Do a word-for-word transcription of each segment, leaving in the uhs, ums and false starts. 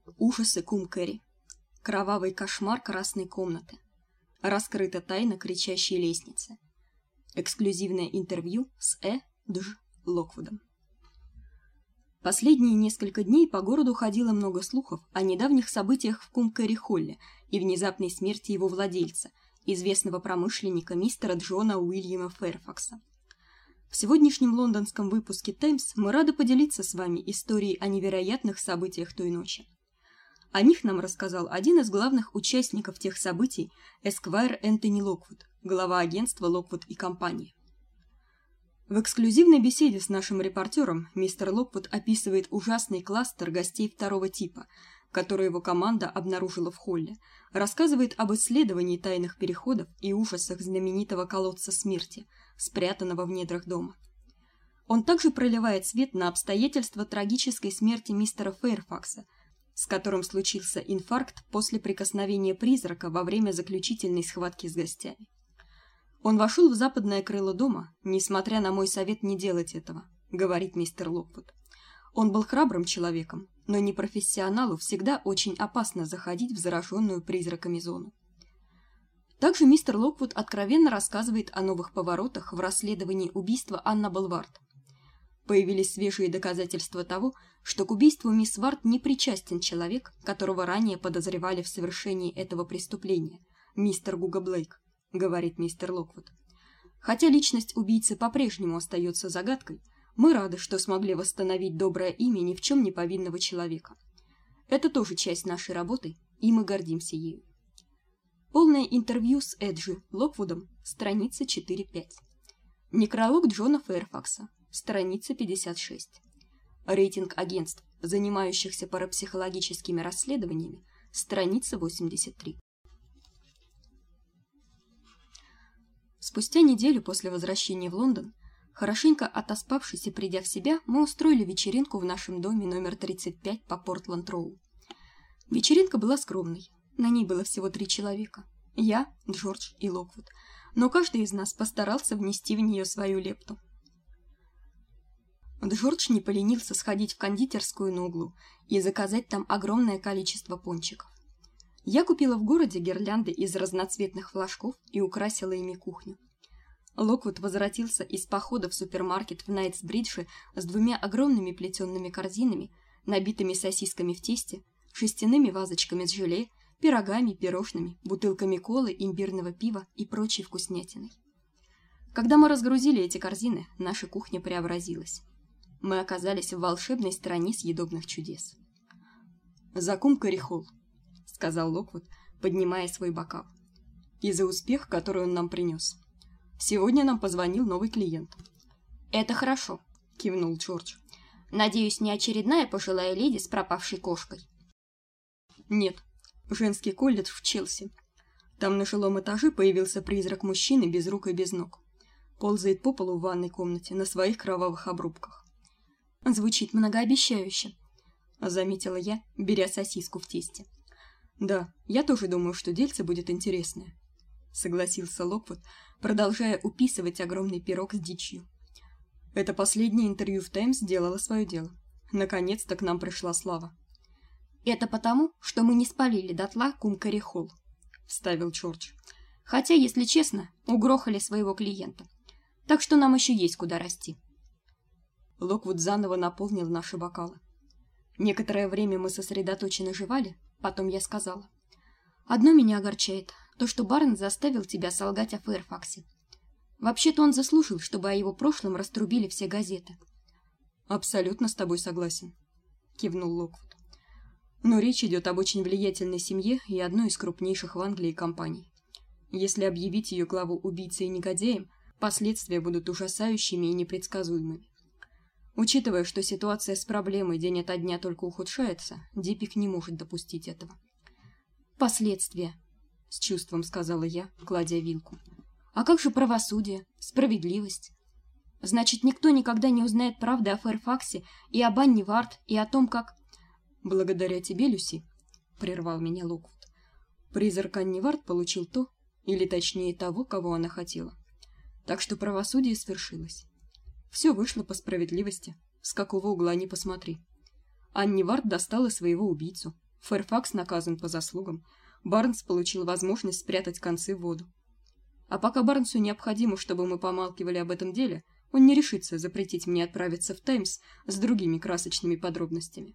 Ужасы Кум Кэрри. Кровавый кошмар красной комнаты. Раскрыта тайна кричащей лестницы. Эксклюзивное интервью с Э. Дж. Локвудом. Последние несколько дней по городу ходило много слухов о недавних событиях в Кум Кэрри Холле и внезапной смерти его владельца, известного промышленника мистера Джона Уильяма Фэрфакса. В сегодняшнем лондонском выпуске Таймс мы рады поделиться с вами историей о невероятных событиях той ночи. О них нам рассказал один из главных участников тех событий, эсквайр Энтони Локвуд, глава агентства Локвуд и компания. В эксклюзивной беседе с нашим репортером мистер Локвуд описывает ужасный кластер гостей второго типа, который его команда обнаружила в холле, рассказывает об исследовании тайных переходов и ужасах знаменитого колодца смерти, спрятанного в недрах дома. Он также проливает свет на обстоятельства трагической смерти мистера Фэрфакса, с которым случился инфаркт после прикосновения призрака во время заключительной схватки с гостями. Он вошел в западное крыло дома, несмотря на мой совет не делать этого, говорит мистер Локвуд. Он был храбрым человеком, но непрофессионалу всегда очень опасно заходить в зараженную призраками зону. Также мистер Локвуд откровенно рассказывает о новых поворотах в расследовании убийства Аннабелл Вард. Появились свежие доказательства того, что к убийству мисс Вард не причастен человек, которого ранее подозревали в совершении этого преступления, мистер Гуга Блейк, говорит мистер Локвуд. Хотя личность убийцы по-прежнему остается загадкой, мы рады, что смогли восстановить доброе имя ни в чем не повинного человека. Это тоже часть нашей работы, и мы гордимся ею. Полное интервью с Эджи Локвудом, страница четыре пять. Некролог Джона Фэрфакса, страница пятьдесят шесть. Рейтинг агентств, занимающихся парапсихологическими расследованиями, страница восемьдесят три. Спустя неделю после возвращения в Лондон, хорошенько отоспавшись и придя в себя, мы устроили вечеринку в нашем доме номер тридцать пять по Портленд-Роу. Вечеринка была скромной, на ней было всего три человека: я, Джордж и Локвуд, но каждый из нас постарался внести в нее свою лепту. Джордж не поленился сходить в кондитерскую на углу и заказать там огромное количество пончиков. Я купила в городе гирлянды из разноцветных флажков и украсила ими кухню. Локвуд возвратился из похода в супермаркет в Найтсбридже с двумя огромными плетеными корзинами, набитыми сосисками в тесте, шестяными вазочками с желе, пирогами, пирожными, бутылками колы, имбирного пива и прочей вкуснятиной. Когда мы разгрузили эти корзины, наша кухня преобразилась. Мы оказались в волшебной стране съедобных чудес. «За Кум Кэрри Холл», — сказал Локвуд, поднимая свой бокал, — «и за успех, который он нам принес. Сегодня нам позвонил новый клиент». «Это хорошо», — кивнул Джордж. «Надеюсь, не очередная пожилая леди с пропавшей кошкой?» «Нет, женский колледж в Челси. Там на жилом этаже появился призрак мужчины без рук и без ног. Ползает по полу в ванной комнате на своих кровавых обрубках». «Звучит многообещающе», — заметила я, беря сосиску в тесте. «Да, я тоже думаю, что дельце будет интересное», — согласился Локвуд, продолжая уписывать огромный пирог с дичью. «Это последнее интервью в Таймс сделало свое дело. Наконец-то к нам пришла слава». «Это потому, что мы не спалили дотла Кум Кэрри Холл», — вставил Джордж. «Хотя, если честно, угрохали своего клиента. Так что нам еще есть куда расти». Локвуд заново наполнил наши бокалы. Некоторое время мы сосредоточенно жевали, потом я сказала: «Одно меня огорчает, то, что Барнс заставил тебя солгать о Фэрфаксе. Вообще-то он заслужил, чтобы о его прошлом раструбили все газеты». «Абсолютно с тобой согласен», — кивнул Локвуд. «Но речь идет об очень влиятельной семье и одной из крупнейших в Англии компаний. Если объявить ее главу убийцей и негодяем, последствия будут ужасающими и непредсказуемыми. Учитывая, что ситуация с проблемой день ото дня только ухудшается, Диппик не может допустить этого». «Последствия», — с чувством сказала я, кладя вилку. «А как же правосудие, справедливость? Значит, никто никогда не узнает правды о Фэрфаксе и об Анне Вард, и о том, как...» «Благодаря тебе, Люси», — прервал меня Локвуд, — «призрак Анни Вард получил то, или точнее того, кого она хотела. Так что правосудие свершилось. Все вышло по справедливости, с какого угла ни посмотри. Анни Вард достала своего убийцу, Фэрфакс наказан по заслугам. Барнс получил возможность спрятать концы в воду. А пока Барнсу необходимо, чтобы мы помалкивали об этом деле, он не решится запретить мне отправиться в Таймс с другими красочными подробностями.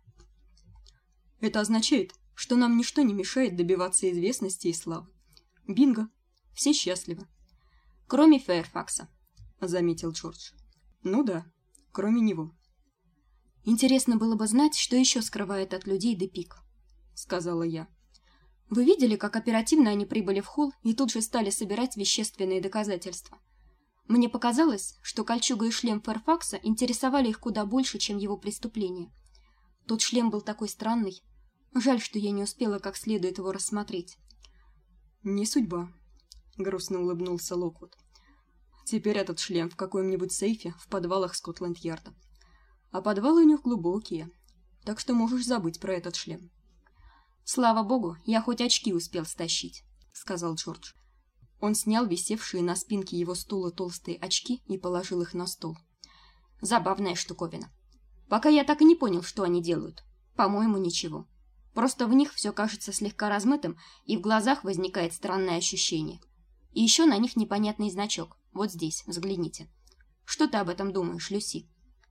Это означает, что нам ничто не мешает добиваться известности и славы. Бинго. Все счастливы. Кроме Фэрфакса, заметил Джордж. Ну да, кроме него. Интересно было бы знать, что еще скрывает от людей Депик, сказала я. Вы видели, как оперативно они прибыли в холл и тут же стали собирать вещественные доказательства? Мне показалось, что кольчуга и шлем Фэрфакса интересовали их куда больше, чем его преступление. Тот шлем был такой странный. Жаль, что я не успела как следует его рассмотреть. Не судьба, грустно улыбнулся Локвуд. Теперь этот шлем в каком-нибудь сейфе в подвалах Скотланд-Ярда. А подвалы у них глубокие, так что можешь забыть про этот шлем. Слава богу, я хоть очки успел стащить, сказал Джордж. Он снял висевшие на спинке его стула толстые очки и положил их на стол. Забавная штуковина. Пока я так и не понял, что они делают. По-моему, ничего. Просто в них все кажется слегка размытым, и в глазах возникает странное ощущение. И еще на них непонятный значок. Вот здесь, взгляните. Что ты об этом думаешь, Люси?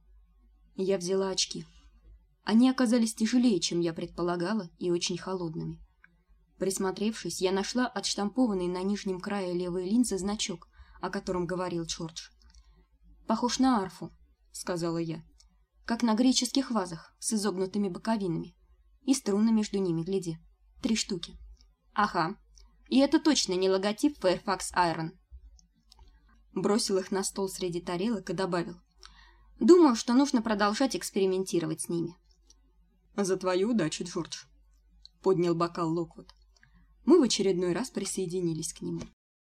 Я взяла очки. Они оказались тяжелее, чем я предполагала, и очень холодными. Присмотревшись, я нашла отштампованный на нижнем крае левой линзы значок, о котором говорил Джордж. «Похож на арфу», — сказала я, — «как на греческих вазах с изогнутыми боковинами. И струны между ними, гляди. Три штуки». «Ага. И это точно не логотип Fairfax Iron». Бросил их на стол среди тарелок и добавил. «Думаю, что нужно продолжать экспериментировать с ними». «За твою удачу, Джордж», — поднял бокал Локвуд. Мы в очередной раз присоединились к нему.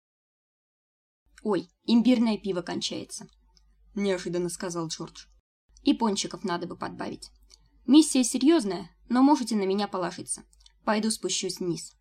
«Ой, имбирное пиво кончается», — неожиданно сказал Джордж. «И пончиков надо бы подбавить. Миссия серьезная, но можете на меня положиться. Пойду спущусь вниз».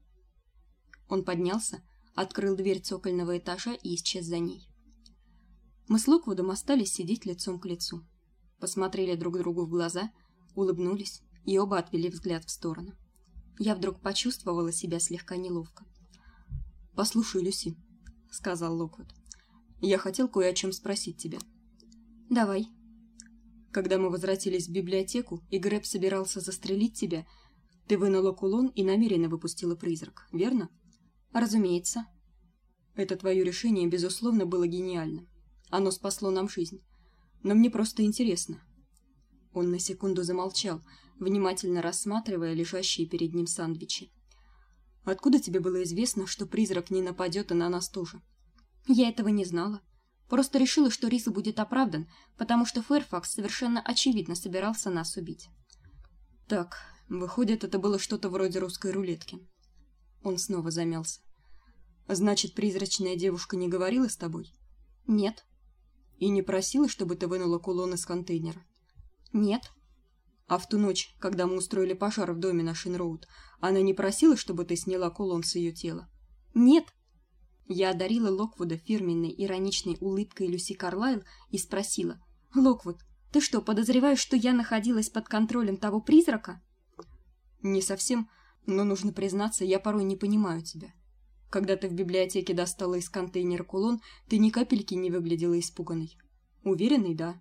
Он поднялся, открыл дверь цокольного этажа и исчез за ней. Мы с Локвудом остались сидеть лицом к лицу. Посмотрели друг другу в глаза, улыбнулись и оба отвели взгляд в сторону. Я вдруг почувствовала себя слегка неловко. «Послушай, Люси», — сказал Локвуд, — «я хотел кое о чем спросить тебя». «Давай». «Когда мы возвратились в библиотеку, и Грэб собирался застрелить тебя, ты вынула кулон и намеренно выпустила призрак, верно?» «Разумеется». «Это твое решение, безусловно, было гениальным. Оно спасло нам жизнь. Но мне просто интересно». Он на секунду замолчал, внимательно рассматривая лежащие перед ним сандвичи. «Откуда тебе было известно, что призрак не нападет и на нас тоже?» «Я этого не знала. Просто решила, что риск будет оправдан, потому что Фэрфакс совершенно очевидно собирался нас убить». «Так, выходит, это было что-то вроде русской рулетки». Он снова замялся. «Значит, призрачная девушка не говорила с тобой?» «Нет». «И не просила, чтобы ты вынула кулон из контейнера?» «Нет». «А в ту ночь, когда мы устроили пожар в доме на Шин-Роуд, она не просила, чтобы ты сняла кулон с ее тела?» «Нет». Я одарила Локвуда фирменной ироничной улыбкой Люси Карлайл и спросила: «Локвуд, ты что, подозреваешь, что я находилась под контролем того призрака?» «Не совсем, но нужно признаться, я порой не понимаю тебя. Когда ты в библиотеке достала из контейнера кулон, ты ни капельки не выглядела испуганной. Уверенной, да?»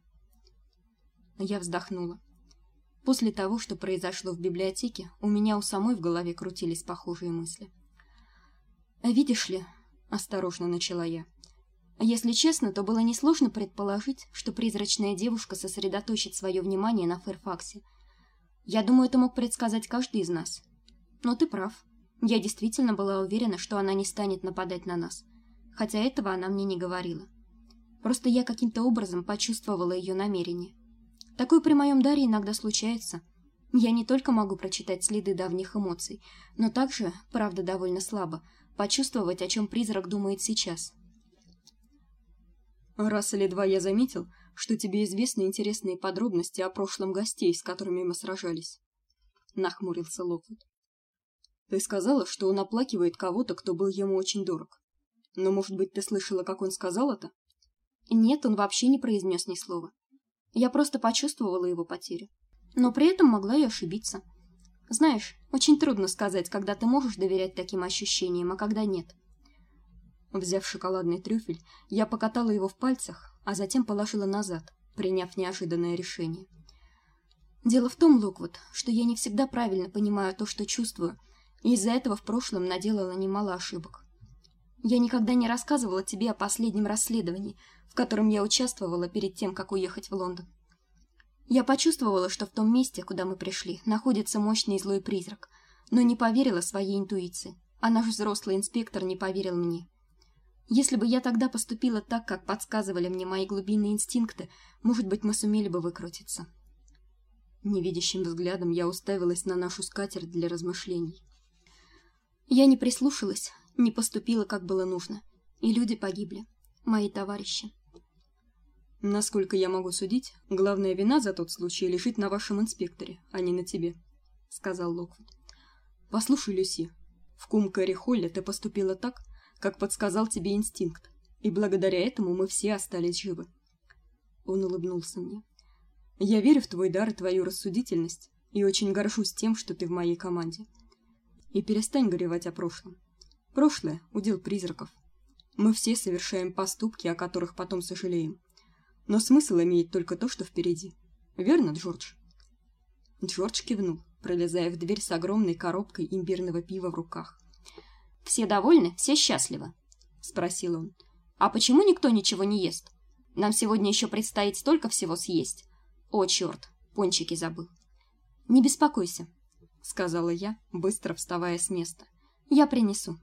Я вздохнула. После того, что произошло в библиотеке, у меня у самой в голове крутились похожие мысли. «Видишь ли», — осторожно начала я, — «если честно, то было несложно предположить, что призрачная девушка сосредоточит свое внимание на Фэрфаксе. Я думаю, это мог предсказать каждый из нас. Но ты прав. Я действительно была уверена, что она не станет нападать на нас, хотя этого она мне не говорила. Просто я каким-то образом почувствовала ее намерение. Такое при моем даре иногда случается. Я не только могу прочитать следы давних эмоций, но также, правда довольно слабо, почувствовать, о чем призрак думает сейчас». «Раз или два я заметил, что тебе известны интересные подробности о прошлом гостей, с которыми мы сражались», — нахмурился Локвуд. «Ты сказала, что он оплакивает кого-то, кто был ему очень дорог. Но, может быть, ты слышала, как он сказал это?» «Нет, он вообще не произнес ни слова. Я просто почувствовала его потерю. Но при этом могла и ошибиться. Знаешь, очень трудно сказать, когда ты можешь доверять таким ощущениям, а когда нет. Взяв шоколадный трюфель, я покатала его в пальцах, а затем положила назад, приняв неожиданное решение. Дело в том, Локвуд, что я не всегда правильно понимаю то, что чувствую, и из-за этого в прошлом наделала немало ошибок. Я никогда не рассказывала тебе о последнем расследовании, в котором я участвовала перед тем, как уехать в Лондон. Я почувствовала, что в том месте, куда мы пришли, находится мощный злой призрак, но не поверила своей интуиции, а наш взрослый инспектор не поверил мне. Если бы я тогда поступила так, как подсказывали мне мои глубинные инстинкты, может быть, мы сумели бы выкрутиться. Невидящим взглядом я уставилась на нашу скатерть для размышлений. Я не прислушалась, не поступила, как было нужно, и люди погибли, мои товарищи. Насколько я могу судить, главная вина за тот случай лежит на вашем инспекторе, а не на тебе, сказал Локвуд. Послушай, Люси, в Кум-Кэрри-Холле ты поступила так, как подсказал тебе инстинкт, и благодаря этому мы все остались живы. Он улыбнулся мне. Я верю в твой дар и твою рассудительность, и очень горжусь тем, что ты в моей команде. И перестань горевать о прошлом. Прошлое — удел призраков. Мы все совершаем поступки, о которых потом сожалеем. Но смысл имеет только то, что впереди. Верно, Джордж? Джордж кивнул, пролезая в дверь с огромной коробкой имбирного пива в руках. «Все довольны, все счастливы?» — спросил он. «А почему никто ничего не ест? Нам сегодня еще предстоит столько всего съесть. О, черт, пончики забыл». «Не беспокойся», — сказала я, быстро вставая с места. «Я принесу».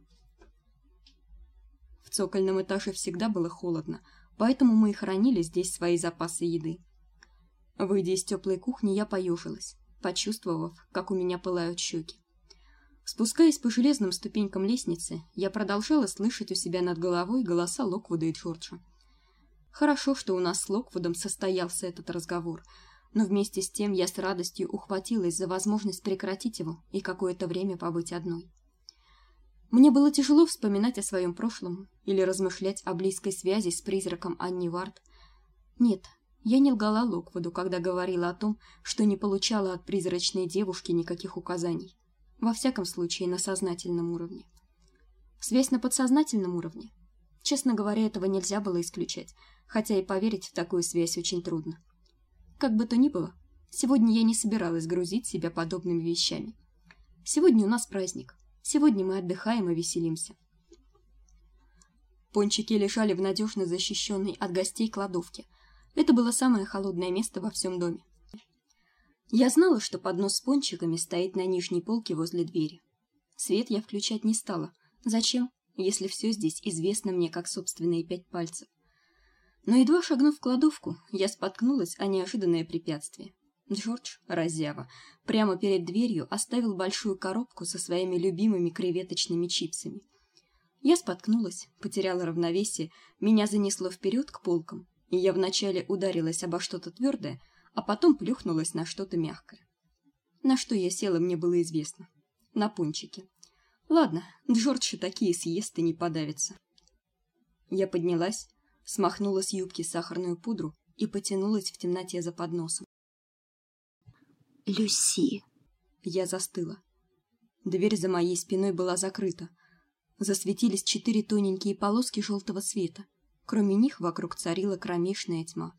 В цокольном этаже всегда было холодно, поэтому мы и хранили здесь свои запасы еды. Выйдя из теплой кухни, я поежилась, почувствовав, как у меня пылают щеки. Спускаясь по железным ступенькам лестницы, я продолжала слышать у себя над головой голоса Локвуда и Джорджа. Хорошо, что у нас с Локвудом состоялся этот разговор, но вместе с тем я с радостью ухватилась за возможность прекратить его и какое-то время побыть одной. Мне было тяжело вспоминать о своем прошлом или размышлять о близкой связи с призраком Анни Вард. Нет, я не лгала Локвуду, когда говорила о том, что не получала от призрачной девушки никаких указаний. Во всяком случае, на сознательном уровне. Связь на подсознательном уровне? Честно говоря, этого нельзя было исключать, хотя и поверить в такую связь очень трудно. Как бы то ни было, сегодня я не собиралась грузить себя подобными вещами. Сегодня у нас праздник. Сегодня мы отдыхаем и веселимся. Пончики лежали в надежно защищенной от гостей кладовке. Это было самое холодное место во всем доме. Я знала, что поднос с пончиками стоит на нижней полке возле двери. Свет я включать не стала. Зачем, если все здесь известно мне как собственные пять пальцев? Но едва шагнув в кладовку, я споткнулась о неожиданное препятствие. Джордж, раззява, прямо перед дверью оставил большую коробку со своими любимыми креветочными чипсами. Я споткнулась, потеряла равновесие, меня занесло вперед к полкам, и я вначале ударилась обо что-то твердое, а потом плюхнулась на что-то мягкое. На что я села, мне было известно. На пончики. Ладно, Джордж и такие съест и не подавится. Я поднялась, смахнула с юбки сахарную пудру и потянулась в темноте за подносом. Люси. Я застыла. Дверь за моей спиной была закрыта. Засветились четыре тоненькие полоски желтого света. Кроме них вокруг царила кромешная тьма.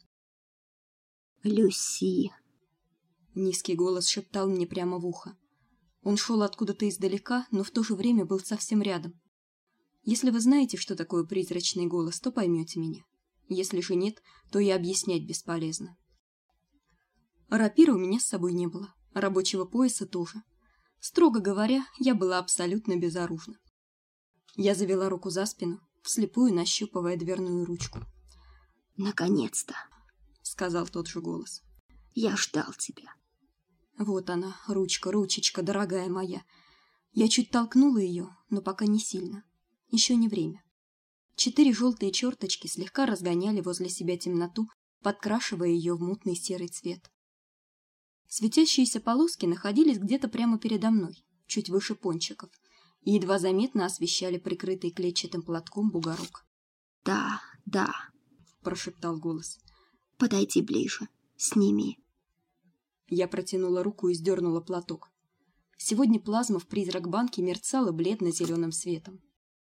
Люси. Низкий голос шептал мне прямо в ухо. Он шел откуда-то издалека, но в то же время был совсем рядом. Если вы знаете, что такое призрачный голос, то поймете меня. Если же нет, то и объяснять бесполезно. Рапиры у меня с собой не было, рабочего пояса тоже. Строго говоря, я была абсолютно безоружна. Я завела руку за спину, вслепую нащупывая дверную ручку. «Наконец-то!» — сказал тот же голос. «Я ждал тебя». Вот она, ручка, ручечка, дорогая моя. Я чуть толкнула ее, но пока не сильно. Еще не время. Четыре желтые черточки слегка разгоняли возле себя темноту, подкрашивая ее в мутный серый цвет. Светящиеся полоски находились где-то прямо передо мной, чуть выше пончиков, и едва заметно освещали прикрытый клетчатым платком бугорок. «Да, да», — прошептал голос. «Подойди ближе, сними». Я протянула руку и сдернула платок. Сегодня плазма в призрак банки мерцала бледно-зеленым светом.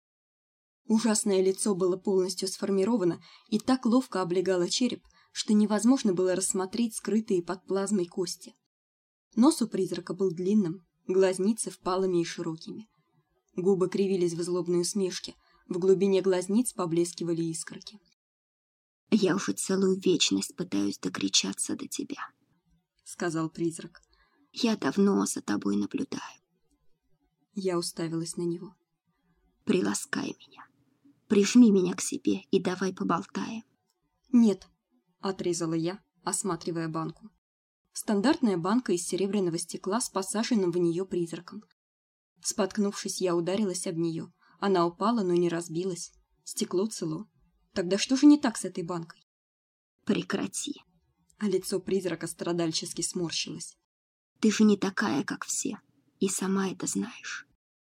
Ужасное лицо было полностью сформировано и так ловко облегало череп, что невозможно было рассмотреть скрытые под плазмой кости. Нос у призрака был длинным, глазницы впалыми и широкими. Губы кривились в злобной усмешке, в глубине глазниц поблескивали искорки. «Я уже целую вечность пытаюсь докричаться до тебя», — сказал призрак. «Я давно за тобой наблюдаю». Я уставилась на него. «Приласкай меня, прижми меня к себе и давай поболтаем». «Нет», — отрезала я, осматривая банку. Стандартная банка из серебряного стекла с посаженным в нее призраком. Споткнувшись, я ударилась об нее. Она упала, но не разбилась. Стекло цело. Тогда что же не так с этой банкой? «Прекрати». А лицо призрака страдальчески сморщилось. «Ты же не такая, как все, и сама это знаешь».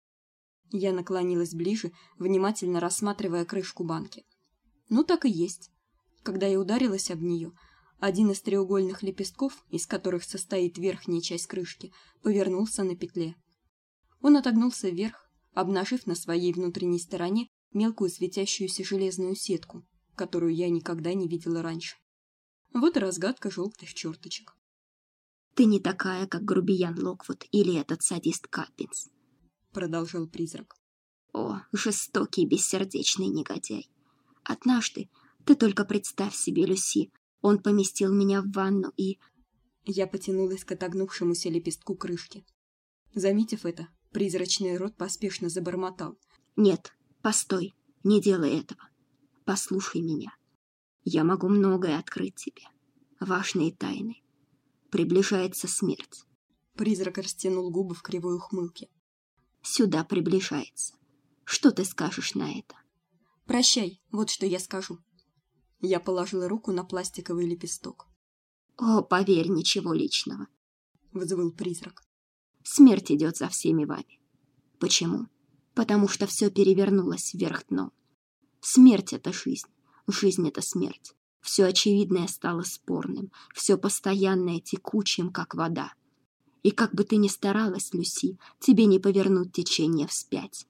Я наклонилась ближе, внимательно рассматривая крышку банки. Ну, так и есть. Когда я ударилась об нее, один из треугольных лепестков, из которых состоит верхняя часть крышки, повернулся на петле. Он отогнулся вверх, обнажив на своей внутренней стороне мелкую светящуюся железную сетку, которую я никогда не видела раньше. Вот и разгадка желтых черточек. «Ты не такая, как грубиян Локвуд или этот садист Каппинс», — продолжал призрак. «О, жестокий, бессердечный негодяй. Однажды, ты только представь себе, Люси, он поместил меня в ванну и...» Я потянулась к отогнувшемуся лепестку крышки. Заметив это, призрачный рот поспешно забормотал. «Нет, постой, не делай этого. Послушай меня. Я могу многое открыть тебе. Важные тайны. Приближается смерть». Призрак растянул губы в кривой ухмылке. «Сюда приближается. Что ты скажешь на это?» «Прощай, вот что я скажу». Я положила руку на пластиковый лепесток. «О, поверь, ничего личного», — взвыл призрак. «Смерть идет за всеми вами. Почему? Потому что все перевернулось вверх дном. Смерть — это жизнь, жизнь — это смерть. Все очевидное стало спорным, все постоянное текучим, как вода. И как бы ты ни старалась, Люси, тебе не повернуть течение вспять».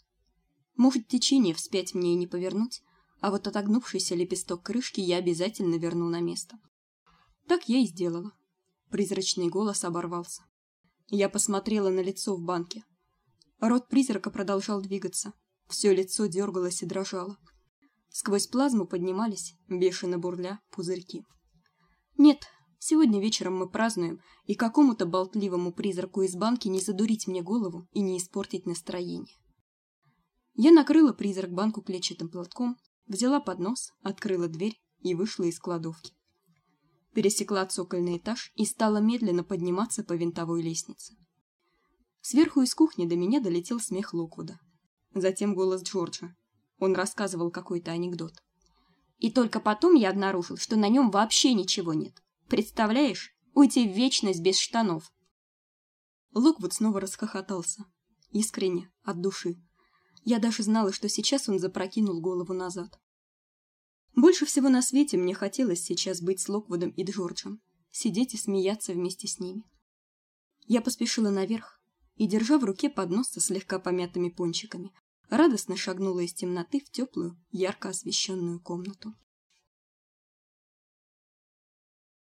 Может, течение вспять мне и не повернуть, а вот отогнувшийся лепесток крышки я обязательно верну на место. Так я и сделала. Призрачный голос оборвался. Я посмотрела на лицо в банке. Рот призрака продолжал двигаться. Все лицо дергалось и дрожало. Сквозь плазму поднимались, бешено бурля, пузырьки. Нет, сегодня вечером мы празднуем, и какому-то болтливому призраку из банки не задурить мне голову и не испортить настроение. Я накрыла призрак банку клетчатым платком, взяла поднос, открыла дверь и вышла из кладовки. Пересекла цокольный этаж и стала медленно подниматься по винтовой лестнице. Сверху из кухни до меня долетел смех Локвуда. Затем голос Джорджа. Он рассказывал какой-то анекдот. И только потом я обнаружил, что на нем вообще ничего нет. Представляешь, уйти в вечность без штанов. Локвуд снова расхохотался. Искренне, от души. Я даже знала, что сейчас он запрокинул голову назад. Больше всего на свете мне хотелось сейчас быть с Локвудом и Джорджем, сидеть и смеяться вместе с ними. Я поспешила наверх и, держа в руке поднос со слегка помятыми пончиками, радостно шагнула из темноты в теплую, ярко освещенную комнату.